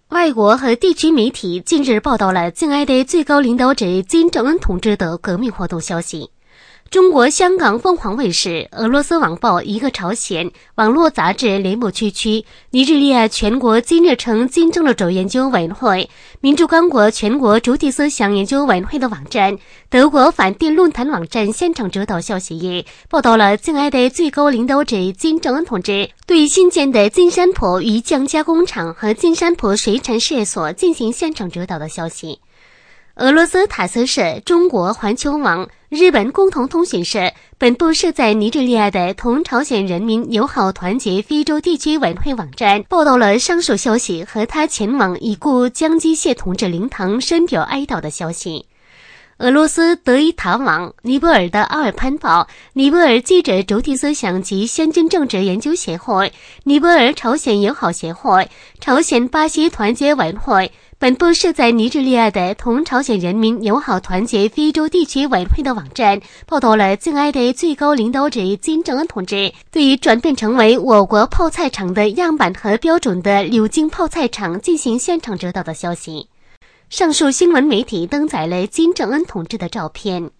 外国和地区媒体近日报道了敬爱的最高领导者金正恩同志的革命活动消息。中国香港凤凰卫视、俄罗斯网报一个朝鲜、网络杂志雷姆区区、尼日利亚全国金日成金正路轴研究委员会、民主刚果全国主体思想研究委员会的网站、德国反电论坛网站现场指导消息也报道了敬爱的最高领导者金正恩同志对新建的金山坡鱼浆加工厂和金山坡水产事业所进行现场指导的消息。俄罗斯塔斯社、中国环球网、日本共同通讯社本部设在尼日利亚的同朝鲜人民友好团结非洲地区委员会网站报道了上述消息和他前往已故江基谢同志灵堂深表哀悼的消息。俄罗斯德伊塔网、尼泊尔的阿尔潘报、尼泊尔记者主体思想及先进政治研究协会、尼泊尔朝鲜友好协会、朝鲜巴西团结委员会本部设在尼日利亚的同朝鲜人民友好团结非洲地区委员会的网站报道了敬爱的最高领导者金正恩同志对于转变成为我国泡菜厂的样板和标准的柳京泡菜厂进行现场指导的消息。上述新闻媒体登载了金正恩同志的照片。